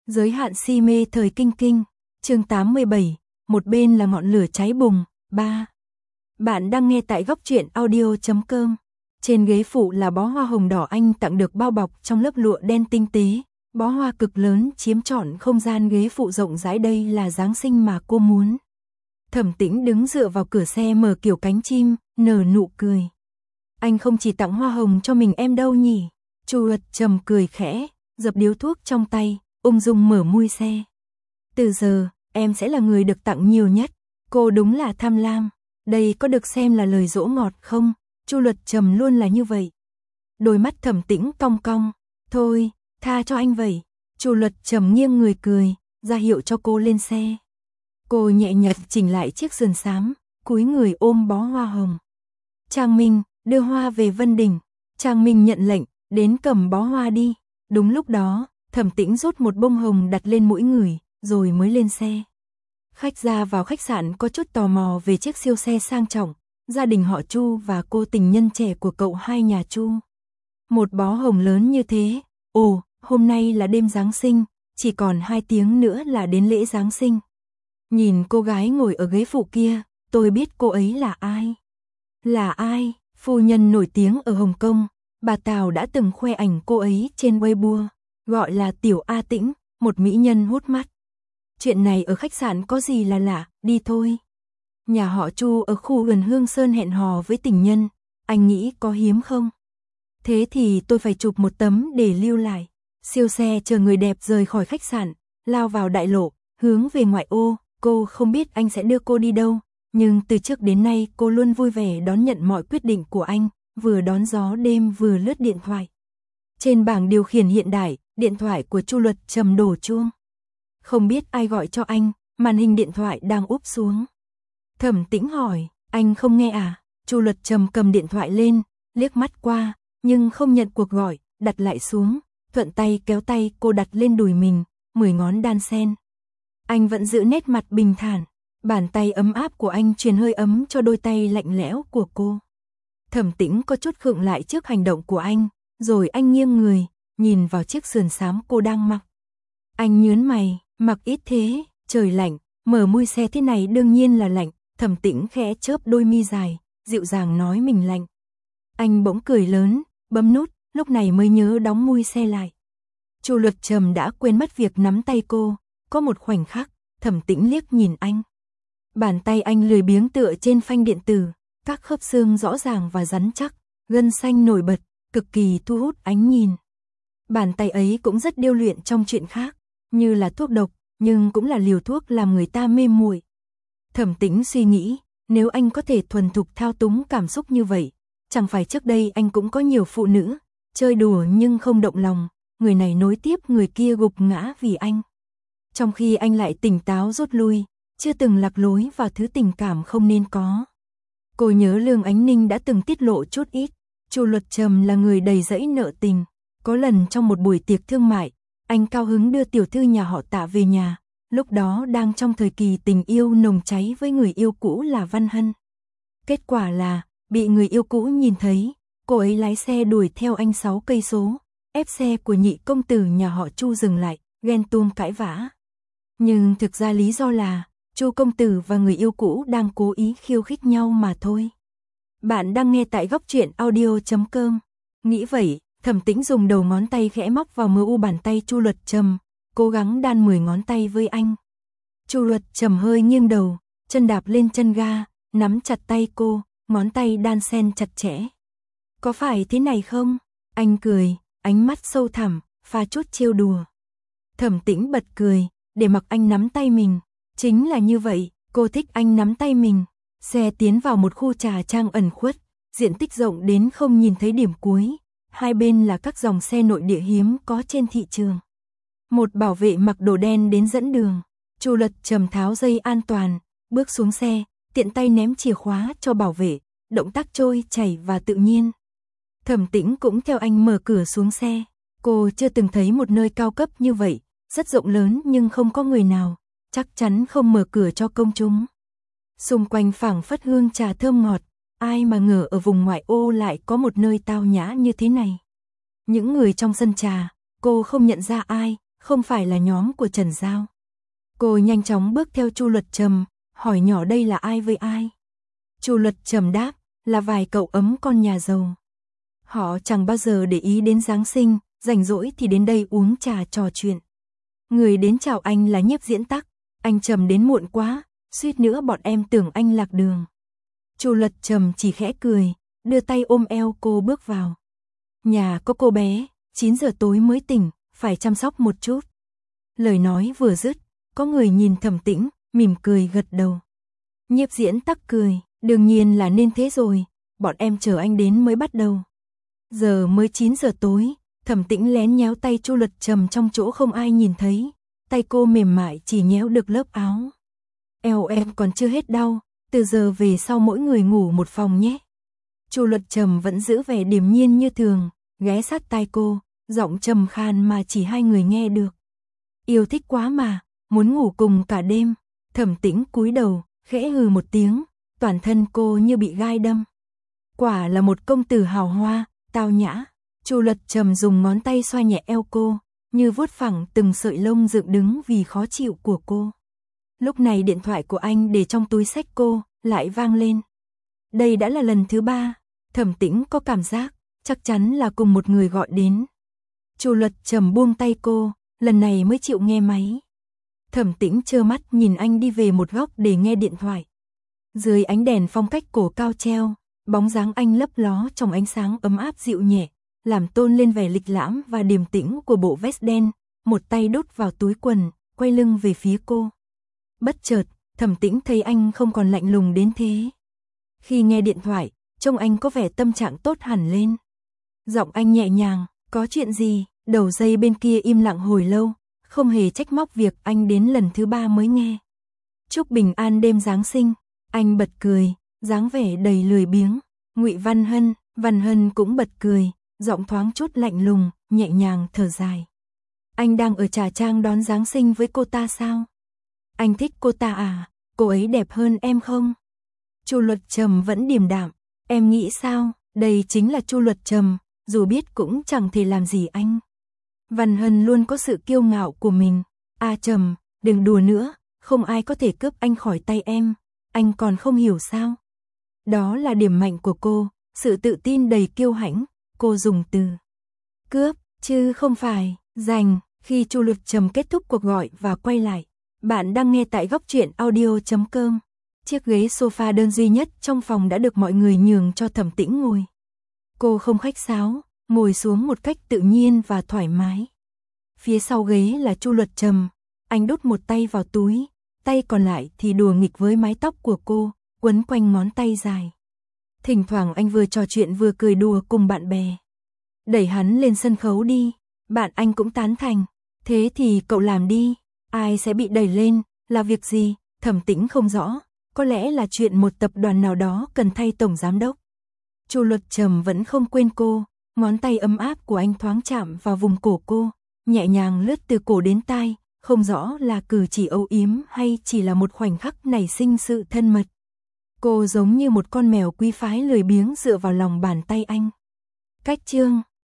Giới hạn si mê thời kinh kinh, chương 87, một bên là ngọn lửa cháy bùng, 3. Bạn đang nghe tại góc truyện audio.com. Trên ghế phụ là bó hoa hồng đỏ anh tặng được bao bọc trong lớp lụa đen tinh tế, bó hoa cực lớn chiếm trọn không gian ghế phụ rộng rãi, đây là Giáng sinh mà cô muốn. Thẩm Tĩnh đứng dựa vào cửa xe mở kiểu cánh chim, nở nụ cười. Anh không chỉ tặng hoa hồng cho mình em đâu nhỉ? Chu Luật Trầm cười khẽ, dập điếu thuốc trong tay, ung dung mở mui xe. Từ giờ, em sẽ là người được tặng nhiều nhất. Cô đúng là tham lam. Đây có được xem là lời dỗ ngọt không? Chu Luật Trầm luôn là như vậy. Đôi mắt Thẩm Tĩnh cong cong. Thôi, tha cho anh vậy. Chu Luật Trầm nghiêng người cười, ra hiệu cho cô lên xe. Cô nhẹ nhật chỉnh lại chiếc sườn xám, cúi người ôm bó hoa hồng. Trang Minh, đưa hoa về Vân Đình. Trang Minh nhận lệnh, đến cầm bó hoa đi. Đúng lúc đó, Thẩm Tĩnh rút một bông hồng đặt lên mũi người, rồi mới lên xe. Khách ra vào khách sạn có chút tò mò về chiếc siêu xe sang trọng, gia đình họ Chu và cô tình nhân trẻ của cậu hai nhà Chu. Một bó hồng lớn như thế, ồ, hôm nay là đêm Giáng sinh, chỉ còn 2 tiếng nữa là đến lễ Giáng sinh. Nhìn cô gái ngồi ở ghế phụ kia, tôi biết cô ấy là ai. Là ai? Phu nhân nổi tiếng ở Hồng Kông, bà Tào đã từng khoe ảnh cô ấy trên Weibo, gọi là Tiểu A Tĩnh, một mỹ nhân hút mắt. Chuyện này ở khách sạn có gì là lạ, đi thôi. Nhà họ Chu ở khu gần Hương Sơn hẹn hò với tình nhân, anh nghĩ có hiếm không? Thế thì tôi phải chụp một tấm để lưu lại. Siêu xe chờ người đẹp rời khỏi khách sạn, lao vào đại lộ, hướng về ngoại ô. Cô không biết anh sẽ đưa cô đi đâu, nhưng từ trước đến nay cô luôn vui vẻ đón nhận mọi quyết định của anh, vừa đón gió đêm vừa lướt điện thoại. Trên bảng điều khiển hiện đại, điện thoại của Chu Luật Trầm đổ chuông. Không biết ai gọi cho anh, màn hình điện thoại đang úp xuống. Thẩm Tĩnh hỏi, anh không nghe à? Chu Luật Trầm cầm điện thoại lên, liếc mắt qua, nhưng không nhận cuộc gọi, đặt lại xuống, thuận tay kéo tay cô đặt lên đùi mình, 10 ngón đan sen. Anh vẫn giữ nét mặt bình thản, bàn tay ấm áp của anh truyền hơi ấm cho đôi tay lạnh lẽo của cô. Thẩm Tĩnh có chút khựng lại trước hành động của anh, rồi anh nghiêng người, nhìn vào chiếc sườn xám cô đang mặc. Anh nhướng mày, mặc ít thế, trời lạnh, mở mui xe thế này đương nhiên là lạnh. Thẩm Tĩnh khẽ chớp đôi mi dài, dịu dàng nói mình lạnh. Anh bỗng cười lớn, bấm nút, lúc này mới nhớ đóng mui xe lại. Chu Luật Trầm đã quên mất việc nắm tay cô, có một khoảnh khắc, Thẩm Tĩnh liếc nhìn anh. Bàn tay anh lười biếng tựa trên phanh điện tử, các khớp xương rõ ràng và rắn chắc, gân xanh nổi bật, cực kỳ thu hút ánh nhìn. Bàn tay ấy cũng rất điêu luyện trong chuyện khác, như là thuốc độc, nhưng cũng là liều thuốc làm người ta mê muội. Thẩm Tĩnh suy nghĩ, nếu anh có thể thuần thục thao túng cảm xúc như vậy, chẳng phải trước đây anh cũng có nhiều phụ nữ, chơi đùa nhưng không động lòng, người này nối tiếp người kia gục ngã vì anh. Trong khi anh lại tỉnh táo rút lui, chưa từng lạc lối vào thứ tình cảm không nên có. Cô nhớ Lương Ánh Ninh đã từng tiết lộ chút ít, Chu Luật Trầm là người đầy rẫy nợ tình. Có lần trong một buổi tiệc thương mại, anh cao hứng đưa tiểu thư nhà họ Tạ về nhà, lúc đó đang trong thời kỳ tình yêu nồng cháy với người yêu cũ là Văn Hân. Kết quả là, bị người yêu cũ nhìn thấy, cô ấy lái xe đuổi theo anh 6 cây số, ép xe của nhị công tử nhà họ Chu dừng lại, ghen tuông cãi vã. Nhưng thực ra lý do là, Chu công tử và người yêu cũ đang cố ý khiêu khích nhau mà thôi. Bạn đang nghe tại góc truyện audio.com. Nghĩ vậy, Thẩm Tĩnh dùng đầu ngón tay khẽ móc vào mu bàn tay Chu Luật Trầm, cố gắng đan 10 ngón tay với anh. Chu Luật Trầm hơi nghiêng đầu, chân đạp lên chân ga, nắm chặt tay cô, ngón tay đan xen chặt chẽ. Có phải thế này không? Anh cười, ánh mắt sâu thẳm, pha chút trêu đùa. Thẩm Tĩnh bật cười, để mặc anh nắm tay mình. Chính là như vậy, cô thích anh nắm tay mình. Xe tiến vào một khu trà trang ẩn khuất, diện tích rộng đến không nhìn thấy điểm cuối. Hai bên là các dòng xe nội địa hiếm có trên thị trường. Một bảo vệ mặc đồ đen đến dẫn đường. Chu Luật Trầm tháo dây an toàn, bước xuống xe, tiện tay ném chìa khóa cho bảo vệ, động tác trôi chảy và tự nhiên. Thẩm Tĩnh cũng theo anh mở cửa xuống xe. Cô chưa từng thấy một nơi cao cấp như vậy, rất rộng lớn nhưng không có người nào, chắc chắn không mở cửa cho công chúng. Xung quanh phảng phất hương trà thơm ngọt, ai mà ngờ ở vùng ngoại ô lại có một nơi tao nhã như thế này. Những người trong sân trà, cô không nhận ra ai, không phải là nhóm của Trần Giao. Cô nhanh chóng bước theo Chu Luật Trầm, hỏi nhỏ đây là ai với ai. Chu Luật Trầm đáp, là vài cậu ấm con nhà giàu. Họ chẳng bao giờ để ý đến Giáng sinh, rảnh rỗi thì đến đây uống trà trò chuyện. Người đến chào anh là Nhiếp Diễn Tắc, anh Trầm đến muộn quá, suýt nữa bọn em tưởng anh lạc đường. Chu Luật Trầm chỉ khẽ cười, đưa tay ôm eo cô bước vào. Nhà có cô bé, 9 giờ tối mới tỉnh, phải chăm sóc một chút. Lời nói vừa dứt, có người nhìn Thẩm Tĩnh, mỉm cười gật đầu. Nhiếp Diễn Tắc cười, đương nhiên là nên thế rồi, bọn em chờ anh đến mới bắt đầu. Giờ mới 9 giờ tối, Thẩm Tĩnh lén nhéo tay Chu Luật Trầm trong chỗ không ai nhìn thấy, tay cô mềm mại chỉ nhéo được lớp áo. Eo em còn chưa hết đau, từ giờ về sau mỗi người ngủ một phòng nhé. Chu Luật Trầm vẫn giữ vẻ điềm nhiên như thường, ghé sát tai cô, giọng trầm khan mà chỉ hai người nghe được. Yêu thích quá mà, muốn ngủ cùng cả đêm. Thẩm Tĩnh cúi đầu, khẽ hừ một tiếng, toàn thân cô như bị gai đâm. Quả là một công tử hào hoa, tao nhã. Chu Luật Trầm dùng ngón tay xoa nhẹ eo cô, như vuốt phẳng từng sợi lông dựng đứng vì khó chịu của cô. Lúc này điện thoại của anh để trong túi xách cô, lại vang lên. Đây đã là lần thứ 3, Thẩm Tĩnh có cảm giác, chắc chắn là cùng một người gọi đến. Chu Luật Trầm buông tay cô, lần này mới chịu nghe máy. Thẩm Tĩnh trơ mắt nhìn anh đi về một góc để nghe điện thoại. Dưới ánh đèn phong cách cổ cao treo, bóng dáng anh lấp ló trong ánh sáng ấm áp dịu nhẹ, làm tôn lên vẻ lịch lãm và điềm tĩnh của bộ vest đen, một tay đút vào túi quần, quay lưng về phía cô. Bất chợt, Thẩm Tĩnh thấy anh không còn lạnh lùng đến thế. Khi nghe điện thoại, trông anh có vẻ tâm trạng tốt hẳn lên. Giọng anh nhẹ nhàng, có chuyện gì? Đầu dây bên kia im lặng hồi lâu, không hề trách móc việc anh đến lần thứ 3 mới nghe. Chúc bình an đêm Giáng sinh, anh bật cười, dáng vẻ đầy lười biếng. Ngụy Văn Hân cũng bật cười, giọng thoáng chút lạnh lùng, nhẹ nhàng thở dài. Anh đang ở Trà Trang đón Giáng sinh với cô ta sao? Anh thích cô ta à? Cô ấy đẹp hơn em không? Chu Luật Trầm vẫn điềm đạm, em nghĩ sao? Đây chính là Chu Luật Trầm, dù biết cũng chẳng thể làm gì anh. Văn Hân luôn có sự kiêu ngạo của mình. Trầm, đừng đùa nữa, không ai có thể cướp anh khỏi tay em, anh còn không hiểu sao? Đó là điểm mạnh của cô, sự tự tin đầy kiêu hãnh, cô dùng từ cướp, chứ không phải giành. Khi Chu Luật Trầm kết thúc cuộc gọi và quay lại, bạn đang nghe tại góc truyện audio.com. Chiếc ghế sofa đơn duy nhất trong phòng đã được mọi người nhường cho Thẩm Tĩnh ngồi. Cô không khách sáo, ngồi xuống một cách tự nhiên và thoải mái. Phía sau ghế là Chu Luật Trầm, anh đút một tay vào túi, tay còn lại thì đùa nghịch với mái tóc của cô, quấn quanh ngón tay dài. Thỉnh thoảng anh vừa trò chuyện vừa cười đùa cùng bạn bè. Đẩy hắn lên sân khấu đi, bạn anh cũng tán thành. Thế thì cậu làm đi, ai sẽ bị đẩy lên, là việc gì? Thẩm Tĩnh không rõ, có lẽ là chuyện một tập đoàn nào đó cần thay tổng giám đốc. Chu Luật Trầm vẫn không quên cô, ngón tay ấm áp của anh thoáng chạm vào vùng cổ cô, nhẹ nhàng lướt từ cổ đến tai, không rõ là cử chỉ âu yếm hay chỉ là một khoảnh khắc nảy sinh sự thân mật. Cô giống như một con mèo quý phái lười biếng dựa vào lòng bàn tay anh. Cách chương